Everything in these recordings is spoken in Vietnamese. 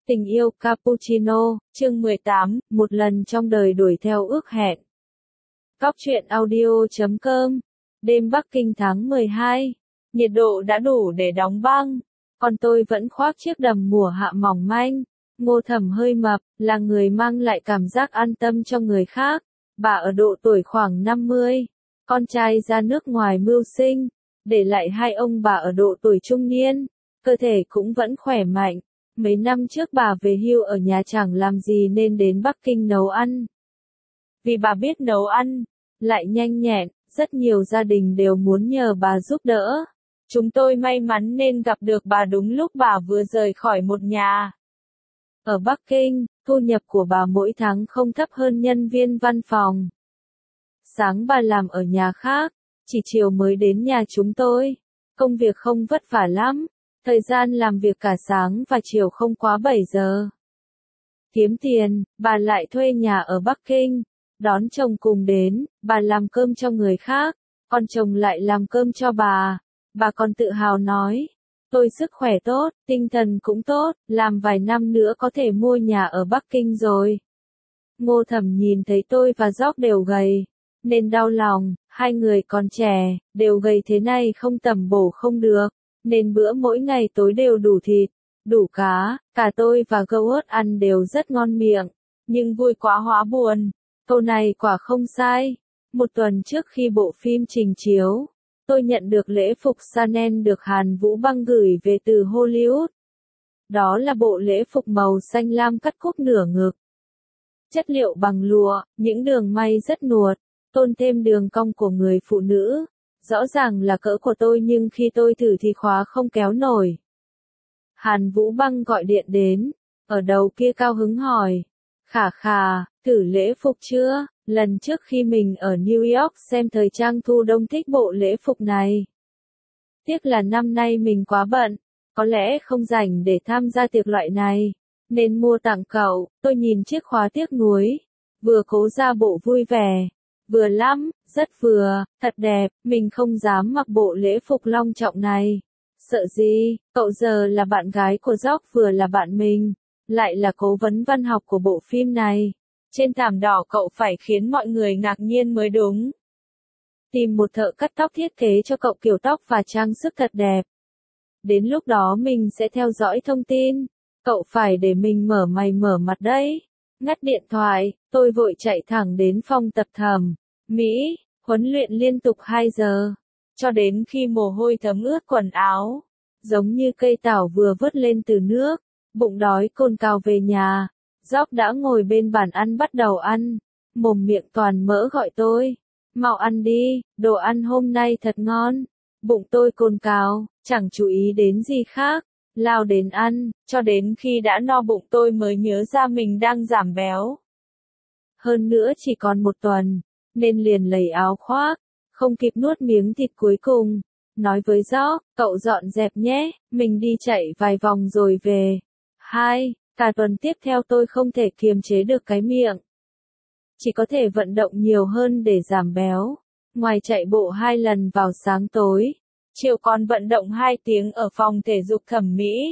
Tình yêu cappuccino, chương 18, một lần trong đời đuổi theo ước hẹn. Cóc truyện audio.com. Đêm Bắc Kinh tháng 12. Nhiệt độ đã đủ để đóng băng. Còn tôi vẫn khoác chiếc đầm mùa hạ mỏng manh. Ngô Thẩm hơi mập, là người mang lại cảm giác an tâm cho người khác. Bà ở độ tuổi khoảng 50. Con trai ra nước ngoài mưu sinh. Để lại hai ông bà ở độ tuổi trung niên. Cơ thể cũng vẫn khỏe mạnh. Mấy năm trước bà về hưu ở nhà chẳng làm gì nên đến Bắc Kinh nấu ăn. Vì bà biết nấu ăn, lại nhanh nhẹn, rất nhiều gia đình đều muốn nhờ bà giúp đỡ. Chúng tôi may mắn nên gặp được bà đúng lúc bà vừa rời khỏi một nhà. Ở Bắc Kinh, thu nhập của bà mỗi tháng không thấp hơn nhân viên văn phòng. Sáng bà làm ở nhà khác, chỉ chiều mới đến nhà chúng tôi. Công việc không vất vả lắm. Thời gian làm việc cả sáng và chiều không quá 7 giờ. Kiếm tiền, bà lại thuê nhà ở Bắc Kinh. Đón chồng cùng đến, bà làm cơm cho người khác, còn chồng lại làm cơm cho bà. Bà còn tự hào nói, tôi sức khỏe tốt, tinh thần cũng tốt, làm vài năm nữa có thể mua nhà ở Bắc Kinh rồi. Ngô Thẩm nhìn thấy tôi và Gióc đều gầy, nên đau lòng, hai người còn trẻ, đều gầy thế này không tầm bổ không được. Nên bữa mỗi ngày tối đều đủ thịt, đủ cá, cả tôi và gâu ớt ăn đều rất ngon miệng. Nhưng vui quá hóa buồn, câu này quả không sai. Một tuần trước khi bộ phim trình chiếu, tôi nhận được lễ phục Chanel được Hàn Vũ Băng gửi về từ Hollywood. Đó là bộ lễ phục màu xanh lam cắt cúc nửa ngực. Chất liệu bằng lụa, những đường may rất nuột, tôn thêm đường cong của người phụ nữ. Rõ ràng là cỡ của tôi nhưng khi tôi thử thì khóa không kéo nổi. Hàn Vũ Băng gọi điện đến, ở đầu kia cao hứng hỏi. Khà, thử lễ phục chưa? Lần trước khi mình ở New York xem thời trang thu đông thích bộ lễ phục này. Tiếc là năm nay mình quá bận, có lẽ không rảnh để tham gia tiệc loại này, nên mua tặng cậu. Tôi nhìn chiếc khóa tiếc nuối, vừa cố ra bộ vui vẻ. Vừa lắm, rất vừa, thật đẹp, mình không dám mặc bộ lễ phục long trọng này. Sợ gì, cậu giờ là bạn gái của Gióc vừa là bạn mình, lại là cố vấn văn học của bộ phim này. Trên thảm đỏ cậu phải khiến mọi người ngạc nhiên mới đúng. Tìm một thợ cắt tóc thiết kế cho cậu kiểu tóc và trang sức thật đẹp. Đến lúc đó mình sẽ theo dõi thông tin, cậu phải để mình mở mày mở mặt đấy. Ngắt điện thoại, tôi vội chạy thẳng đến phòng tập thẩm mỹ, huấn luyện liên tục 2 giờ, cho đến khi mồ hôi thấm ướt quần áo, giống như cây tảo vừa vớt lên từ nước, bụng đói cồn cào về nhà. Gióc đã ngồi bên bàn ăn bắt đầu ăn, mồm miệng toàn mỡ gọi tôi, mau ăn đi, đồ ăn hôm nay thật ngon. Bụng tôi cồn cào, chẳng chú ý đến gì khác, lao đến ăn, cho đến khi đã no bụng tôi mới nhớ ra mình đang giảm béo. Hơn nữa chỉ còn một tuần, nên liền lấy áo khoác, không kịp nuốt miếng thịt cuối cùng. Nói với Gióc, cậu dọn dẹp nhé, mình đi chạy vài vòng rồi về. Cả tuần tiếp theo tôi không thể kiềm chế được cái miệng. Chỉ có thể vận động nhiều hơn để giảm béo. Ngoài chạy bộ 2 lần vào sáng tối, chiều còn vận động 2 tiếng ở phòng thể dục thẩm mỹ.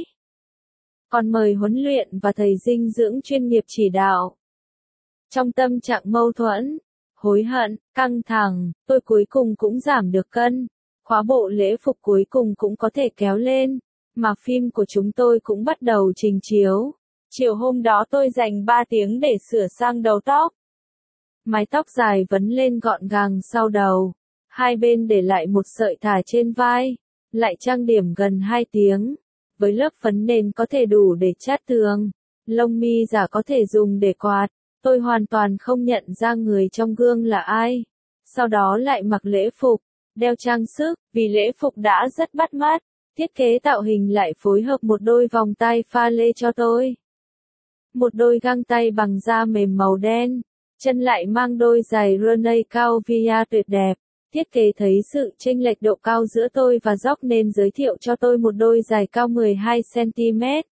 Còn mời huấn luyện và thầy dinh dưỡng chuyên nghiệp chỉ đạo. Trong tâm trạng mâu thuẫn, hối hận, căng thẳng, tôi cuối cùng cũng giảm được cân. Khóa bộ lễ phục cuối cùng cũng có thể kéo lên, mà phim của chúng tôi cũng bắt đầu trình chiếu. Chiều hôm đó tôi dành 3 tiếng để sửa sang đầu tóc. Mái tóc dài vấn lên gọn gàng sau đầu, hai bên để lại một sợi thả trên vai, lại trang điểm gần 2 tiếng. Với lớp phấn nền có thể đủ để chát tường, lông mi giả có thể dùng để quạt. Tôi hoàn toàn không nhận ra người trong gương là ai. Sau đó lại mặc lễ phục, đeo trang sức, vì lễ phục đã rất bắt mắt. Thiết kế tạo hình lại phối hợp một đôi vòng tay pha lê cho tôi. Một đôi găng tay bằng da mềm màu đen, chân lại mang đôi giày Rene cao via tuyệt đẹp. Thiết kế thấy sự chênh lệch độ cao giữa tôi và Gióc nên giới thiệu cho tôi một đôi giày cao 12 cm.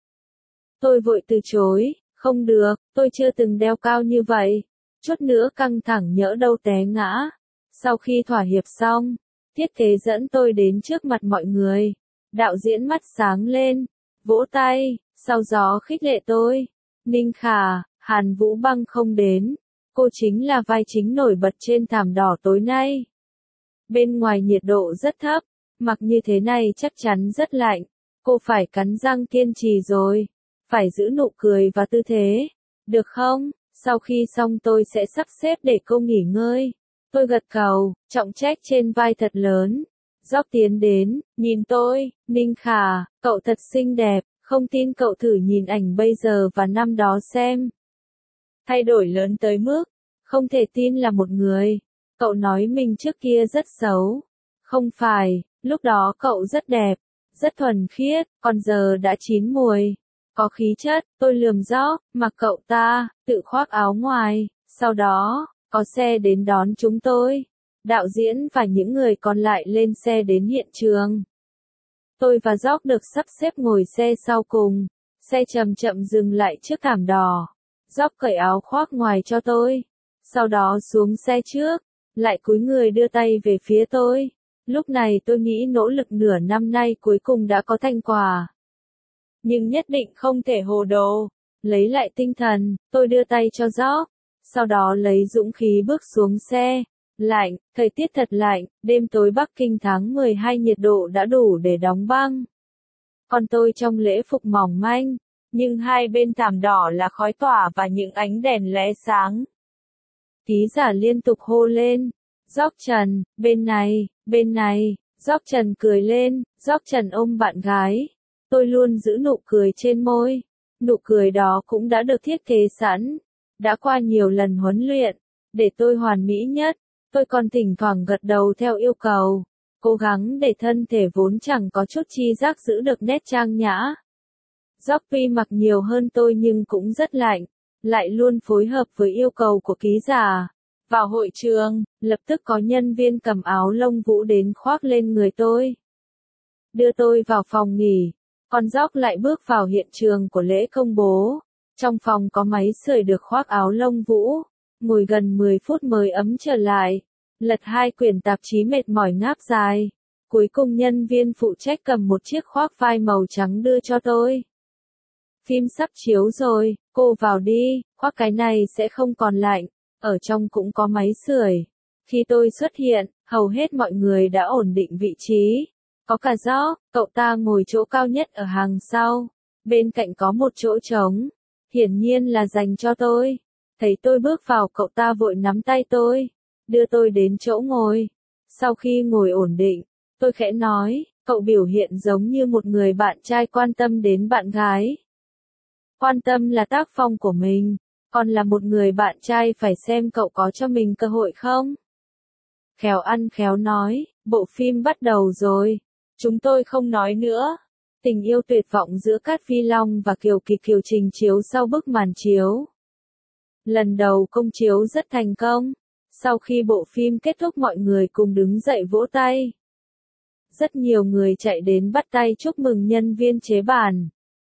Tôi vội từ chối. Không được, tôi chưa từng đeo cao như vậy. Chút nữa căng thẳng nhỡ đâu té ngã. Sau khi thỏa hiệp xong, thiết kế dẫn tôi đến trước mặt mọi người. Đạo diễn mắt sáng lên. vỗ tay, sau gió khích lệ tôi. Ninh Khả, Hàn Vũ Băng không đến. Cô chính là vai chính nổi bật trên thảm đỏ tối nay. Bên ngoài nhiệt độ rất thấp, mặc như thế này chắc chắn rất lạnh. Cô phải cắn răng kiên trì rồi. Phải giữ nụ cười và tư thế. Được không? Sau khi xong tôi sẽ sắp xếp để cô nghỉ ngơi. Tôi gật đầu, trọng trách trên vai thật lớn. Dốc tiến đến, nhìn tôi, Ninh Khả, cậu thật xinh đẹp, không tin cậu thử nhìn ảnh bây giờ và năm đó xem. Thay đổi lớn tới mức, không thể tin là một người. Cậu nói mình trước kia rất xấu. Không phải, lúc đó cậu rất đẹp, rất thuần khiết, còn giờ đã chín mùi. Có khí chất, tôi lườm dốc, mặc cậu ta, tự khoác áo ngoài, sau đó, có xe đến đón chúng tôi. Đạo diễn và những người còn lại lên xe đến hiện trường. Tôi và Dốc được sắp xếp ngồi xe sau cùng. Xe chậm chậm dừng lại trước thảm đỏ. Dốc cởi áo khoác ngoài cho tôi. Sau đó xuống xe trước, lại cúi người đưa tay về phía tôi. Lúc này tôi nghĩ nỗ lực nửa năm nay cuối cùng đã có thành quả. Nhưng nhất định không thể hồ đồ. Lấy lại tinh thần, tôi đưa tay cho Dốc. Sau đó lấy dũng khí bước xuống xe. Lạnh, thời tiết thật lạnh, đêm tối Bắc Kinh tháng 12 nhiệt độ đã đủ để đóng băng. Còn tôi trong lễ phục mỏng manh, nhưng hai bên thảm đỏ là khói tỏa và những ánh đèn lóe sáng. Ký giả liên tục hô lên, Dốc Trần, bên này, Dốc Trần cười lên, Dốc Trần ôm bạn gái. Tôi luôn giữ nụ cười trên môi, nụ cười đó cũng đã được thiết kế sẵn, đã qua nhiều lần huấn luyện, để tôi hoàn mỹ nhất. Tôi còn thỉnh thoảng gật đầu theo yêu cầu, cố gắng để thân thể vốn chẳng có chút chi giác giữ được nét trang nhã. Dốc tuy mặc nhiều hơn tôi nhưng cũng rất lạnh, lại luôn phối hợp với yêu cầu của ký giả. Vào hội trường, lập tức có nhân viên cầm áo lông vũ đến khoác lên người tôi. Đưa tôi vào phòng nghỉ, còn Dốc lại bước vào hiện trường của lễ công bố. Trong phòng có máy sưởi được khoác áo lông vũ. Ngồi gần 10 phút mới ấm trở lại. Lật 2 quyển tạp chí mệt mỏi ngáp dài. Cuối cùng nhân viên phụ trách cầm một chiếc khoác vai màu trắng đưa cho tôi. Phim sắp chiếu rồi, cô vào đi, khoác cái này sẽ không còn lạnh. Ở trong cũng có máy sưởi. Khi tôi xuất hiện, hầu hết mọi người đã ổn định vị trí. Có cả Dốc, cậu ta ngồi chỗ cao nhất ở hàng sau. Bên cạnh có một chỗ trống. Hiển nhiên là dành cho tôi. Thấy tôi bước vào cậu ta vội nắm tay tôi, đưa tôi đến chỗ ngồi. Sau khi ngồi ổn định, tôi khẽ nói, cậu biểu hiện giống như một người bạn trai quan tâm đến bạn gái. Quan tâm là tác phong của mình, còn là một người bạn trai phải xem cậu có cho mình cơ hội không. Khéo ăn khéo nói, bộ phim bắt đầu rồi, chúng tôi không nói nữa. Tình yêu tuyệt vọng giữa Cát Phi Long và Kiều Kỳ Kiều trình chiếu sau bức màn chiếu. Lần đầu công chiếu rất thành công. Sau khi bộ phim kết thúc mọi người cùng đứng dậy vỗ tay. Rất nhiều người chạy đến bắt tay chúc mừng nhân viên chế bản.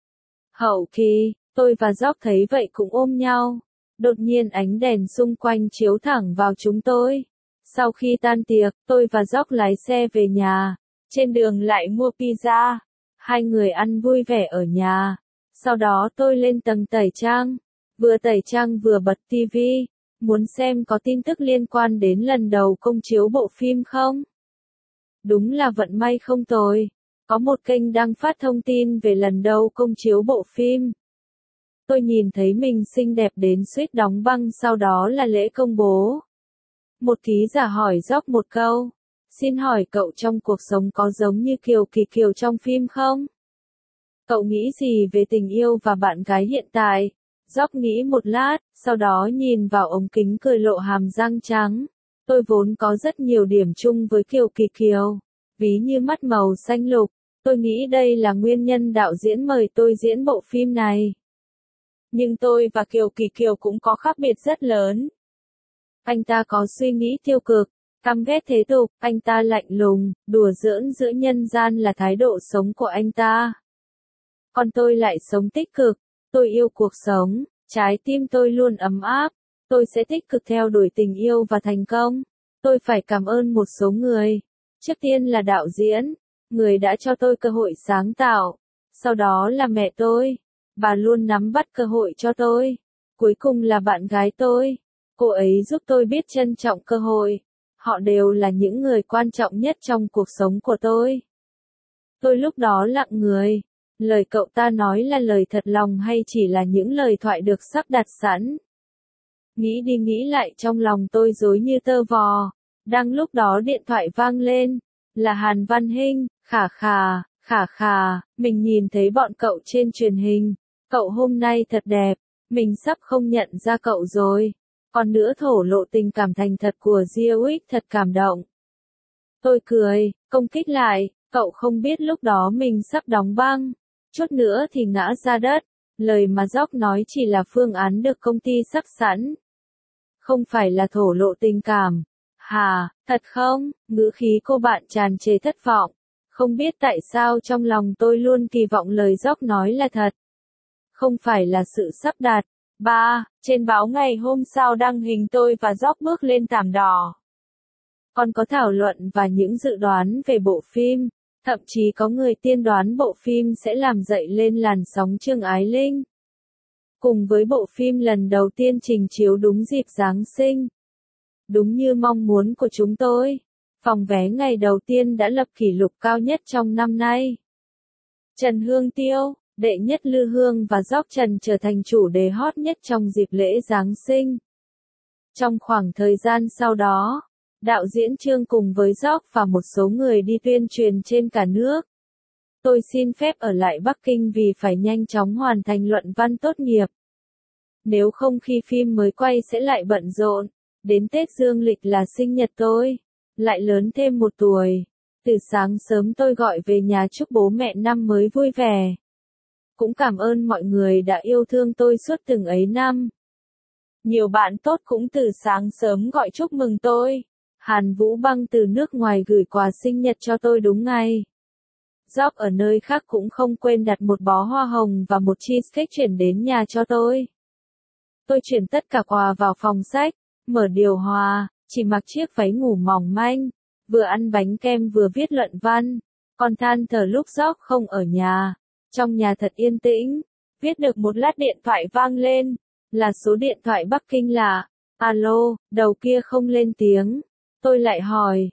Hậu kỳ, tôi và Dốc thấy vậy cũng ôm nhau. Đột nhiên ánh đèn xung quanh chiếu thẳng vào chúng tôi. Sau khi tan tiệc, tôi và Dốc lái xe về nhà. Trên đường lại mua pizza. Hai người ăn vui vẻ ở nhà. Sau đó tôi lên tầng tẩy trang. Vừa tẩy trang vừa bật TV. Muốn xem có tin tức liên quan đến lần đầu công chiếu bộ phim không? Đúng là vận may không tồi. Có một kênh đăng phát thông tin về lần đầu công chiếu bộ phim. Tôi nhìn thấy mình xinh đẹp đến suýt đóng băng, sau đó là lễ công bố. Một ký giả hỏi Dốc một câu. Xin hỏi cậu trong cuộc sống có giống như Kiều Kỳ Kiều trong phim không? Cậu nghĩ gì về tình yêu và bạn gái hiện tại? Dốc nghĩ một lát, sau đó nhìn vào ống kính cười lộ hàm răng trắng. Tôi vốn có rất nhiều điểm chung với Kiều Kỳ Kiều. Ví như mắt màu xanh lục. Tôi nghĩ đây là nguyên nhân đạo diễn mời tôi diễn bộ phim này. Nhưng tôi và Kiều Kỳ Kiều cũng có khác biệt rất lớn. Anh ta có suy nghĩ tiêu cực, căm ghét thế tục, anh ta lạnh lùng, đùa giỡn giữa nhân gian là thái độ sống của anh ta. Còn tôi lại sống tích cực, tôi yêu cuộc sống, trái tim tôi luôn ấm áp, tôi sẽ tích cực theo đuổi tình yêu và thành công. Tôi phải cảm ơn một số người. Trước tiên là đạo diễn, người đã cho tôi cơ hội sáng tạo. Sau đó là mẹ tôi. Bà luôn nắm bắt cơ hội cho tôi. Cuối cùng là bạn gái tôi. Cô ấy giúp tôi biết trân trọng cơ hội. Họ đều là những người quan trọng nhất trong cuộc sống của tôi. Tôi lúc đó lặng người. Lời cậu ta nói là lời thật lòng hay chỉ là những lời thoại được sắp đặt sẵn? Nghĩ đi nghĩ lại trong lòng tôi rối như tơ vò. Đang lúc đó điện thoại vang lên. Là Hàn Văn Hinh. Khả khà, mình nhìn thấy bọn cậu trên truyền hình. Cậu hôm nay thật đẹp. Mình sắp không nhận ra cậu rồi. Còn nữa thổ lộ tình cảm thành thật của Diêu thật cảm động. Tôi cười, công kích lại, cậu không biết lúc đó mình sắp đóng băng. Chút nữa thì ngã ra đất. Lời mà Dóc nói chỉ là phương án được công ty sắp sẵn. Không phải là thổ lộ tình cảm. Hà, thật không? Ngữ khí cô bạn tràn trề thất vọng. Không biết tại sao trong lòng tôi luôn kỳ vọng lời Dóc nói là thật. Không phải là sự sắp đặt. 3. Trên báo ngày hôm sau đăng hình tôi và Dóc bước lên thảm đỏ. Còn có thảo luận và những dự đoán về bộ phim. Thậm chí có người tiên đoán bộ phim sẽ làm dậy lên làn sóng Trương Ái Linh. Cùng với bộ phim lần đầu tiên trình chiếu đúng dịp Giáng sinh. Đúng như mong muốn của chúng tôi, phòng vé ngày đầu tiên đã lập kỷ lục cao nhất trong năm nay. Trần Hương Tiêu, đệ nhất Lư Hương và Dóc Trần trở thành chủ đề hot nhất trong dịp lễ Giáng sinh. Trong khoảng thời gian sau đó, đạo diễn Trương cùng với Dóc và một số người đi tuyên truyền trên cả nước. Tôi xin phép ở lại Bắc Kinh vì phải nhanh chóng hoàn thành luận văn tốt nghiệp. Nếu không khi phim mới quay sẽ lại bận rộn. Đến Tết Dương lịch là sinh nhật tôi. Lại lớn thêm 1 tuổi. Từ sáng sớm tôi gọi về nhà chúc bố mẹ năm mới vui vẻ. Cũng cảm ơn mọi người đã yêu thương tôi suốt từng ấy năm. Nhiều bạn tốt cũng từ sáng sớm gọi chúc mừng tôi. Hàn Vũ Băng từ nước ngoài gửi quà sinh nhật cho tôi đúng ngày. Dóc ở nơi khác cũng không quên đặt một bó hoa hồng và một cheesecake chuyển đến nhà cho tôi. Tôi chuyển tất cả quà vào phòng sách, mở điều hòa, chỉ mặc chiếc váy ngủ mỏng manh, vừa ăn bánh kem vừa viết luận văn, còn than thở lúc Dóc không ở nhà. Trong nhà thật yên tĩnh, viết được một lát điện thoại vang lên, là số điện thoại Bắc Kinh lạ. Alo, đầu kia không lên tiếng. Tôi lại hỏi,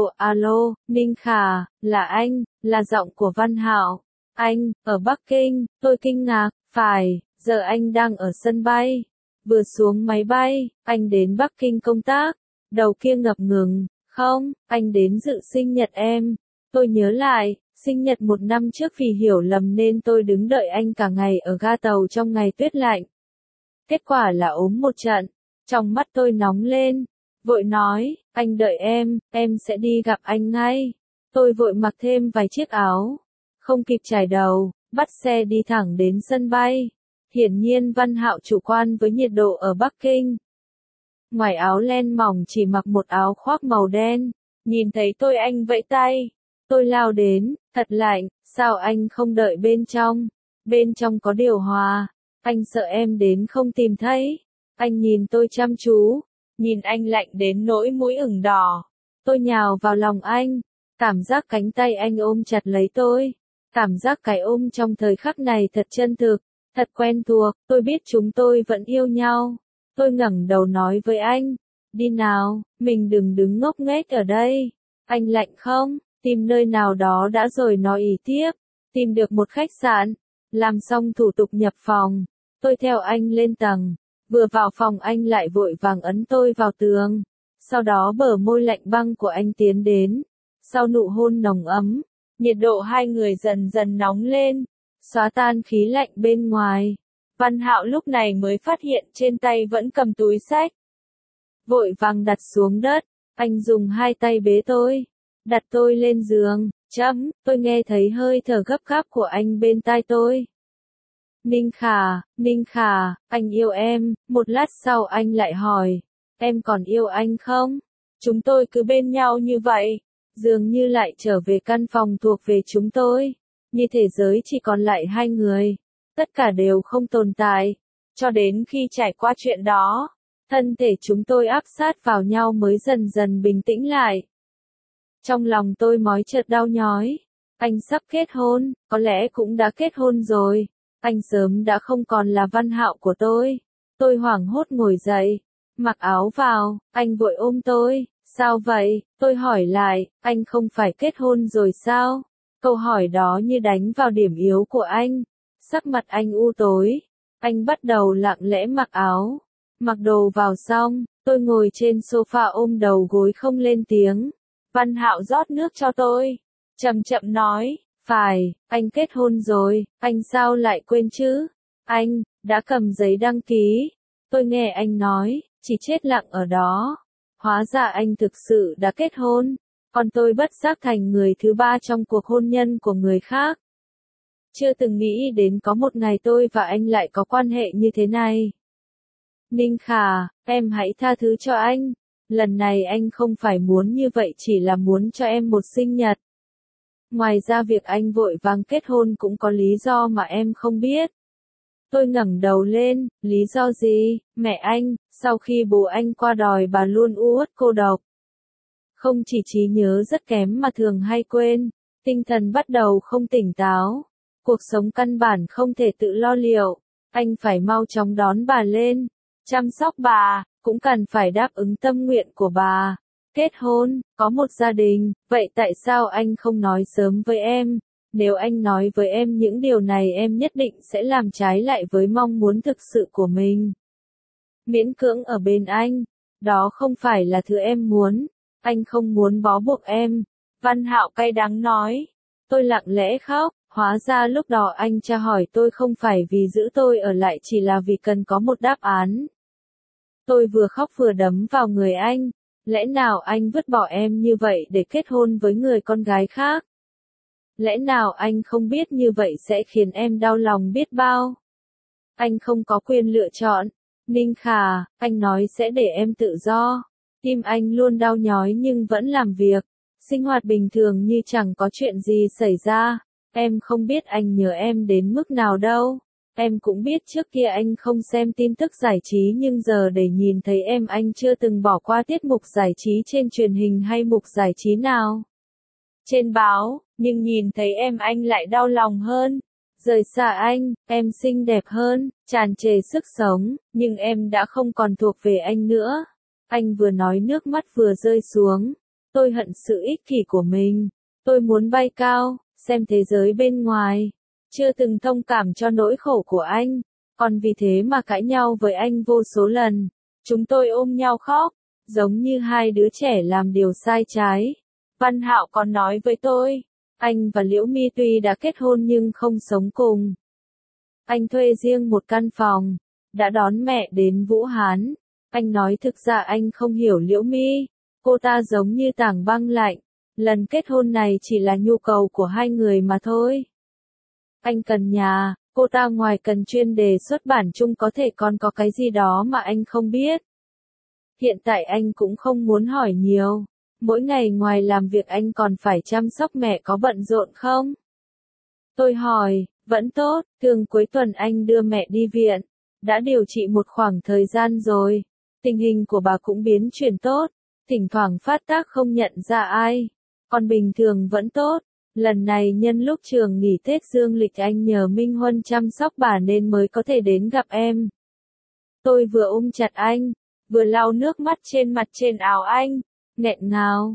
alo, Ninh Khả, là anh, là giọng của Văn Hạo. Anh, ở Bắc Kinh, tôi kinh ngạc, phải, giờ anh đang ở sân bay. Vừa xuống máy bay, anh đến Bắc Kinh công tác. Đầu kia ngập ngừng, không, anh đến dự sinh nhật em. Tôi nhớ lại, sinh nhật 1 năm trước vì hiểu lầm nên tôi đứng đợi anh cả ngày ở ga tàu trong ngày tuyết lạnh. Kết quả là ốm một trận, trong mắt tôi nóng lên. Vội nói, anh đợi em sẽ đi gặp anh ngay. Tôi vội mặc thêm vài chiếc áo. Không kịp trải đầu, bắt xe đi thẳng đến sân bay. Hiển nhiên Văn Hạo chủ quan với nhiệt độ ở Bắc Kinh. Ngoài áo len mỏng chỉ mặc một áo khoác màu đen. Nhìn thấy tôi anh vẫy tay. Tôi lao đến, thật lạnh, sao anh không đợi bên trong? Bên trong có điều hòa. Anh sợ em đến không tìm thấy. Anh nhìn tôi chăm chú. Nhìn anh lạnh đến nỗi mũi ửng đỏ. Tôi nhào vào lòng anh. Cảm giác cánh tay anh ôm chặt lấy tôi. Cảm giác cái ôm trong thời khắc này thật chân thực, thật quen thuộc. Tôi biết chúng tôi vẫn yêu nhau. Tôi ngẩng đầu nói với anh. Đi nào, mình đừng đứng ngốc nghếch ở đây. Anh lạnh không? Tìm nơi nào đó đã rồi nói ý tiếp. Tìm được một khách sạn. Làm xong thủ tục nhập phòng. Tôi theo anh lên tầng. Vừa vào phòng anh lại vội vàng ấn tôi vào tường. Sau đó bờ môi lạnh băng của anh tiến đến. Sau nụ hôn nồng ấm, nhiệt độ hai người dần dần nóng lên, xóa tan khí lạnh bên ngoài. Văn Hạo lúc này mới phát hiện trên tay vẫn cầm túi xách. Vội vàng đặt xuống đất, anh dùng hai tay bế tôi, đặt tôi lên giường. Tôi nghe thấy hơi thở gấp gáp của anh bên tai tôi. Ninh Khả, anh yêu em. Một lát sau anh lại hỏi, em còn yêu anh không? Chúng tôi cứ bên nhau như vậy, dường như lại trở về căn phòng thuộc về chúng tôi. Như thế giới chỉ còn lại hai người, tất cả đều không tồn tại. Cho đến khi trải qua chuyện đó, thân thể chúng tôi áp sát vào nhau mới dần dần bình tĩnh lại. Trong lòng tôi mói chợt đau nhói, Anh sắp kết hôn, có lẽ cũng đã kết hôn rồi. Anh sớm đã không còn là Văn Hạo của tôi. Tôi hoảng hốt ngồi dậy, mặc áo vào, anh vội ôm tôi. Sao vậy? Tôi hỏi lại, anh không phải kết hôn rồi sao? Câu hỏi đó như đánh vào điểm yếu của anh. Sắc mặt anh u tối. Anh bắt đầu lặng lẽ mặc áo. Mặc đồ vào xong, tôi ngồi trên sofa ôm đầu gối không lên tiếng. Văn Hạo rót nước cho tôi. Chậm chậm nói, phải, anh kết hôn rồi, anh sao lại quên chứ? Anh, đã cầm giấy đăng ký. Tôi nghe anh nói, chỉ chết lặng ở đó. Hóa ra anh thực sự đã kết hôn, còn tôi bất giác thành người thứ ba trong cuộc hôn nhân của người khác. Chưa từng nghĩ đến có một ngày tôi và anh lại có quan hệ như thế này. Ninh Khả, em hãy tha thứ cho anh. Lần này anh không phải muốn như vậy, chỉ là muốn cho em một sinh nhật. Ngoài ra việc anh vội vàng kết hôn cũng có lý do mà em không biết. Tôi ngẩng đầu lên, lý do gì? Mẹ anh, sau khi bố anh qua đời bà luôn u uất cô độc. Không chỉ trí nhớ rất kém mà thường hay quên, tinh thần bắt đầu không tỉnh táo. Cuộc sống căn bản không thể tự lo liệu. Anh phải mau chóng đón bà lên, chăm sóc bà, cũng cần phải đáp ứng tâm nguyện của bà. Kết hôn, có một gia đình, vậy tại sao anh không nói sớm với em? Nếu anh nói với em những điều này em nhất định sẽ làm trái lại với mong muốn thực sự của mình. Miễn cưỡng ở bên anh, đó không phải là thứ em muốn. Anh không muốn bó buộc em. Văn Hạo cay đắng nói. Tôi lặng lẽ khóc, hóa ra lúc đó anh tra hỏi tôi không phải vì giữ tôi ở lại, chỉ là vì cần có một đáp án. Tôi vừa khóc vừa đấm vào người anh. Lẽ nào anh vứt bỏ em như vậy để kết hôn với người con gái khác? Lẽ nào anh không biết như vậy sẽ khiến em đau lòng biết bao? Anh không có quyền lựa chọn. Ninh Khả, anh nói sẽ để em tự do. Tim anh luôn đau nhói nhưng vẫn làm việc. Sinh hoạt bình thường như chẳng có chuyện gì xảy ra. Em không biết anh nhớ em đến mức nào đâu. Em cũng biết trước kia anh không xem tin tức giải trí, nhưng giờ để nhìn thấy em, anh chưa từng bỏ qua tiết mục giải trí trên truyền hình hay mục giải trí nào trên báo, nhưng nhìn thấy em anh lại đau lòng hơn. Rời xa anh, em xinh đẹp hơn, tràn trề sức sống, nhưng em đã không còn thuộc về anh nữa. Anh vừa nói nước mắt vừa rơi xuống. Tôi hận sự ích kỷ của mình. Tôi muốn bay cao, xem thế giới bên ngoài. Chưa từng thông cảm cho nỗi khổ của anh, còn vì thế mà cãi nhau với anh vô số lần. Chúng tôi ôm nhau khóc, giống như hai đứa trẻ làm điều sai trái. Văn Hạo còn nói với tôi, anh và Liễu My tuy đã kết hôn nhưng không sống cùng. Anh thuê riêng một căn phòng, đã đón mẹ đến Vũ Hán. Anh nói thực ra anh không hiểu Liễu My, cô ta giống như tảng băng lạnh. Lần kết hôn này chỉ là nhu cầu của hai người mà thôi. Anh cần nhà, cô ta ngoài cần chuyên đề xuất bản chung có thể còn có cái gì đó mà anh không biết. Hiện tại anh cũng không muốn hỏi nhiều. Mỗi ngày ngoài làm việc anh còn phải chăm sóc mẹ, có bận rộn không? Tôi hỏi, vẫn tốt, thường cuối tuần anh đưa mẹ đi viện. Đã điều trị một khoảng thời gian rồi. Tình hình của bà cũng biến chuyển tốt. Thỉnh thoảng phát tác không nhận ra ai. Còn bình thường vẫn tốt. Lần này nhân lúc trường nghỉ Tết dương lịch anh nhờ Minh Huân chăm sóc bà nên mới có thể đến gặp em. Tôi vừa ôm chặt anh, vừa lau nước mắt trên mặt trên áo anh, nghẹn ngào,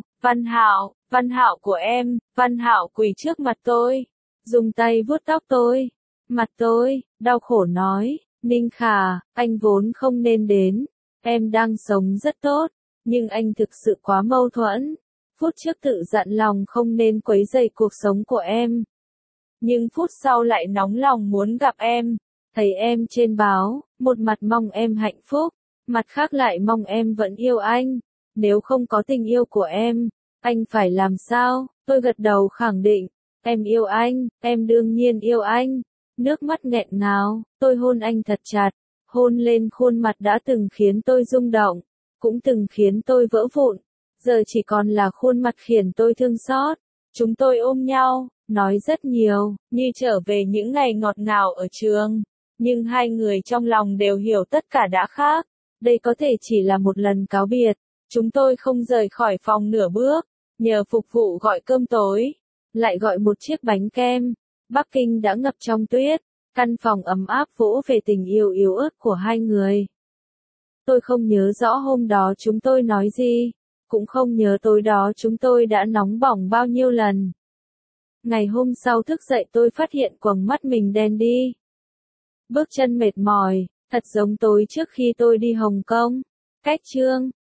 Văn Hạo của em. Văn Hạo quỳ trước mặt tôi, dùng tay vuốt tóc tôi, mặt tôi, đau khổ nói, Ninh Khả, anh vốn không nên đến, em đang sống rất tốt, nhưng anh thực sự quá mâu thuẫn. Phút trước tự dặn lòng không nên quấy rầy cuộc sống của em. Nhưng phút sau lại nóng lòng muốn gặp em. Thấy em trên báo, một mặt mong em hạnh phúc, mặt khác lại mong em vẫn yêu anh. Nếu không có tình yêu của em, anh phải làm sao? Tôi gật đầu khẳng định, em yêu anh, em đương nhiên yêu anh. Nước mắt nghẹn ngào, tôi hôn anh thật chặt, hôn lên khuôn mặt đã từng khiến tôi rung động, cũng từng khiến tôi vỡ vụn. Giờ chỉ còn là khuôn mặt khiến tôi thương xót. Chúng tôi ôm nhau, nói rất nhiều, như trở về những ngày ngọt ngào ở trường. Nhưng hai người trong lòng đều hiểu tất cả đã khác. Đây có thể chỉ là một lần cáo biệt. Chúng tôi không rời khỏi phòng nửa bước, nhờ phục vụ gọi cơm tối. Lại gọi một chiếc bánh kem. Bắc Kinh đã ngập trong tuyết. Căn phòng ấm áp vỗ về tình yêu yếu ớt của hai người. Tôi không nhớ rõ hôm đó chúng tôi nói gì. Cũng không nhớ tối đó chúng tôi đã nóng bỏng bao nhiêu lần. Ngày hôm sau thức dậy tôi phát hiện quầng mắt mình đen đi. Bước chân mệt mỏi, thật giống tối trước khi tôi đi Hồng Kông. Cách chương